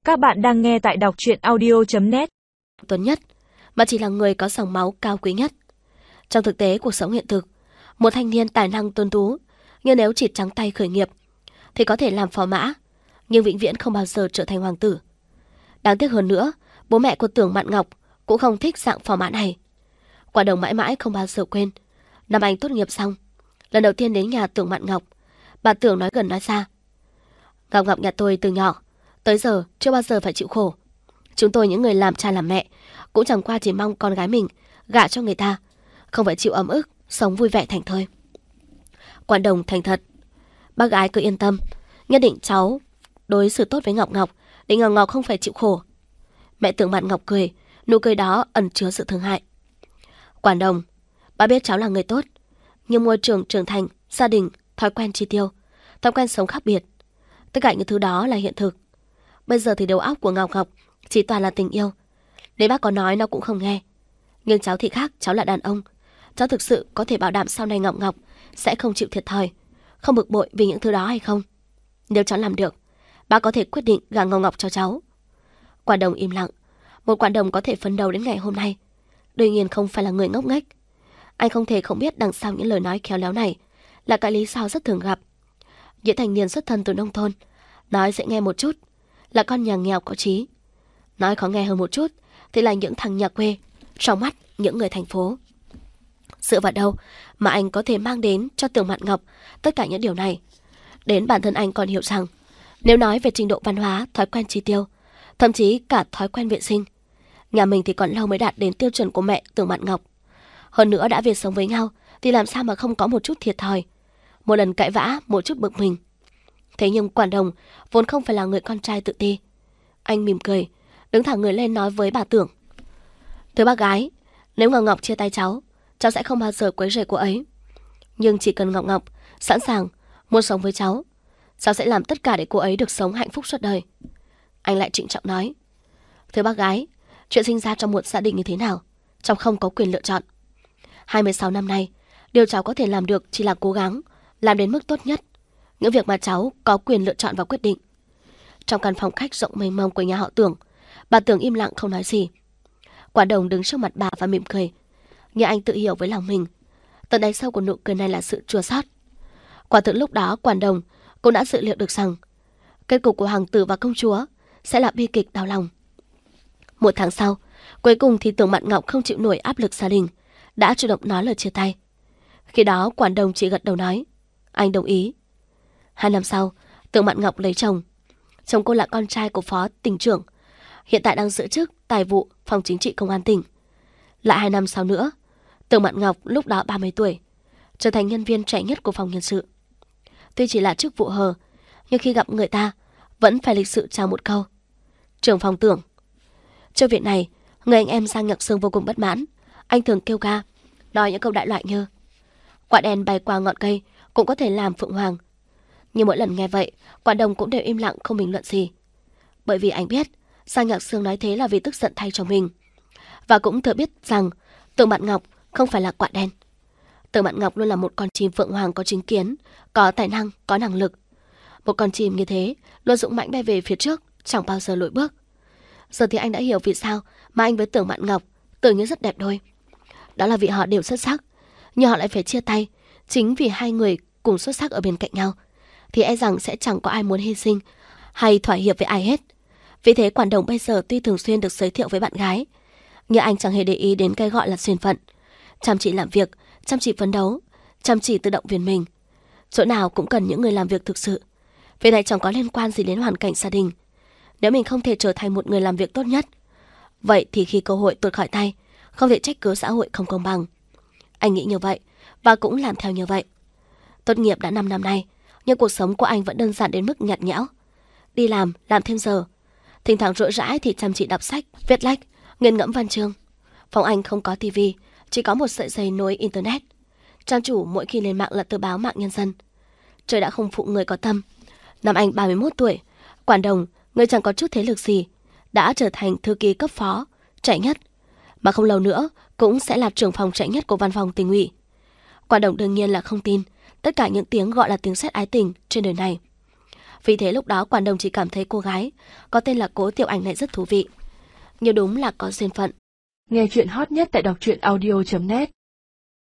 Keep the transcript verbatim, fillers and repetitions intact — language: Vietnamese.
Các bạn đang nghe tại đọc truyện audio chấm net. Tuấn nhất, mà chỉ là người có dòng máu cao quý nhất. Trong thực tế cuộc sống hiện thực, một thanh niên tài năng tuấn tú, nhưng nếu chỉ trắng tay khởi nghiệp thì có thể làm phò mã, nhưng vĩnh viễn không bao giờ trở thành hoàng tử. Đáng tiếc hơn nữa, bố mẹ của Tưởng Mạn Ngọc cũng không thích dạng phò mã này. Quả Đồng mãi mãi không bao giờ quên, năm anh tốt nghiệp xong, lần đầu tiên đến nhà Tưởng Mạn Ngọc, bà Tưởng nói gần nói xa: Ngọc Ngọc nhà tôi từ nhỏ tới giờ chưa bao giờ phải chịu khổ. Chúng tôi những người làm cha làm mẹ cũng chẳng qua chỉ mong con gái mình gả cho người ta, không phải chịu ấm ức, sống vui vẻ thành thơi. Quản Đồng thành thật: Bác gái cứ yên tâm, nhất định cháu đối xử tốt với Ngọc Ngọc để Ngọc Ngọc không phải chịu khổ. Mẹ Tưởng Mạn Ngọc cười, nụ cười đó ẩn chứa sự thương hại. Quản Đồng, bà biết cháu là người tốt, nhưng môi trường trưởng thành, gia đình, thói quen chi tiêu, thói quen sống khác biệt, tất cả những thứ đó là hiện thực. Bây giờ thì đầu óc của Ngọc Ngọc chỉ toàn là tình yêu, nếu bác có nói nó cũng không nghe. Nhưng cháu thì khác, cháu là đàn ông, cháu thực sự có thể bảo đảm sau này Ngọc Ngọc sẽ không chịu thiệt thòi, không bực bội vì những thứ đó hay không? Nếu cháu làm được, bác có thể quyết định gả Ngọc Ngọc cho cháu. Quản Đồng im lặng. Một Quản Đồng có thể phấn đấu đến ngày hôm nay đương nhiên không phải là người ngốc nghếch. Anh không thể không biết đằng sau những lời nói khéo léo này là cái lý do rất thường gặp. Những thanh niên xuất thân từ nông thôn, nói dễ nghe một chút là con nhà nghèo có trí, nói khó nghe hơn một chút thì là những thằng nhà quê trong mắt những người thành phố. Dựa vào đâu mà anh có thể mang đến cho Tưởng Mạn Ngọc tất cả những điều này? Đến bản thân anh còn hiểu rằng, nếu nói về trình độ văn hóa, thói quen chi tiêu, thậm chí cả thói quen vệ sinh, nhà mình thì còn lâu mới đạt đến tiêu chuẩn của mẹ Tưởng Mạn Ngọc. Hơn nữa đã về sống với nhau thì làm sao mà không có một chút thiệt thòi, một lần cãi vã, một chút bực mình. Thế nhưng Quản Đồng vốn không phải là người con trai tự ti. Anh mỉm cười, đứng thẳng người lên nói với bà Tưởng: Thưa bác gái, nếu Ngọc Ngọc chia tay cháu, cháu sẽ không bao giờ quấy rầy cô ấy. Nhưng chỉ cần Ngọc Ngọc sẵn sàng muốn sống với cháu, cháu sẽ làm tất cả để cô ấy được sống hạnh phúc suốt đời. Anh lại trịnh trọng nói: Thưa bác gái, chuyện sinh ra trong một gia đình như thế nào, cháu không có quyền lựa chọn. hai mươi sáu năm nay, điều cháu có thể làm được chỉ là cố gắng làm đến mức tốt nhất những việc mà cháu có quyền lựa chọn và quyết định. Trong căn phòng khách rộng mênh mông của nhà họ Tưởng, bà Tưởng im lặng không nói gì. Quản Đồng đứng trước mặt bà và mỉm cười, nhưng anh tự hiểu với lòng mình, tận đáy sâu của nụ cười này là sự chua xót. Quả thực lúc đó Quản Đồng cũng đã dự liệu được rằng kết cục của hoàng tử và công chúa sẽ là bi kịch đau lòng. Một tháng sau, cuối cùng thì Tưởng Mạn Ngọc không chịu nổi áp lực gia đình, đã chủ động nói lời chia tay. Khi đó Quản Đồng chỉ gật đầu nói: Anh đồng ý. Hai năm sau, Tưởng Mạn Ngọc lấy chồng. Chồng cô là con trai của phó tỉnh trưởng, hiện tại đang giữ chức tài vụ phòng chính trị công an tỉnh. Lại hai năm sau nữa, Tưởng Mạn Ngọc lúc đó ba mươi tuổi, trở thành nhân viên trẻ nhất của phòng nhân sự. Tuy chỉ là chức vụ hờ, nhưng khi gặp người ta vẫn phải lịch sự chào một câu: Trưởng phòng Tưởng. Trước việc này, người anh em Giang Nhật Sương vô cùng bất mãn. Anh thường kêu ca, nói những câu đại loại như: Quả đèn bay qua ngọn cây cũng có thể làm phượng hoàng. Nhưng mỗi lần nghe vậy, Quản Đồng cũng đều im lặng không bình luận gì. Bởi vì anh biết Giang Nhật Sương nói thế là vì tức giận thay cho mình, và cũng thừa biết rằng Tưởng Mạn Ngọc không phải là quả đen. Tưởng Mạn Ngọc luôn là một con chim phượng hoàng có chính kiến, có tài năng, có năng lực. Một con chim như thế luôn dũng mãnh bay về phía trước, chẳng bao giờ lùi bước. Giờ thì anh đã hiểu vì sao mà anh với Tưởng Mạn Ngọc tưởng như rất đẹp đôi. Đó là vì họ đều xuất sắc, nhưng họ lại phải chia tay. Chính vì hai người cùng xuất sắc ở bên cạnh nhau thì e rằng sẽ chẳng có ai muốn hy sinh hay thỏa hiệp với ai hết. Vì thế Quản Đồng bây giờ tuy thường xuyên được giới thiệu với bạn gái, nhưng anh chẳng hề để ý đến cái gọi là duyên phận. Chăm chỉ làm việc, chăm chỉ phấn đấu, chăm chỉ tự động viên mình. Chỗ nào cũng cần những người làm việc thực sự. Việc này chẳng có liên quan gì đến hoàn cảnh gia đình. Nếu mình không thể trở thành một người làm việc tốt nhất, vậy thì khi cơ hội tuột khỏi tay, không thể trách cứ xã hội không công bằng. Anh nghĩ như vậy và cũng làm theo như vậy. Tốt nghiệp đã năm năm nay, nhưng cuộc sống của anh vẫn đơn giản đến mức nhạt nhẽo. Đi làm, làm thêm giờ, thỉnh thoảng rỗi rãi thì chăm chỉ đọc sách, viết lách, nghiền ngẫm văn chương. Phòng anh không có tivi, chỉ có một sợi dây nối internet. Trang chủ mỗi khi lên mạng là tờ báo Mạng Nhân Dân. Trời đã không phụ người có tâm. Năm anh ba mươi mốt tuổi, Quản Đồng, người chẳng có chút thế lực gì, đã trở thành thư ký cấp phó trẻ nhất, mà không lâu nữa cũng sẽ là trưởng phòng trẻ nhất của văn phòng tỉnh ủy. Quản Đồng đương nhiên là không tin tất cả những tiếng gọi là tiếng sét ái tình trên đời này. Vì thế lúc đó Quản Đồng chỉ cảm thấy cô gái có tên là Cố Tiểu Ảnh này rất thú vị. Nhưng đúng là có duyên phận. Nghe chuyện hot nhất tại đọc truyện audio chấm net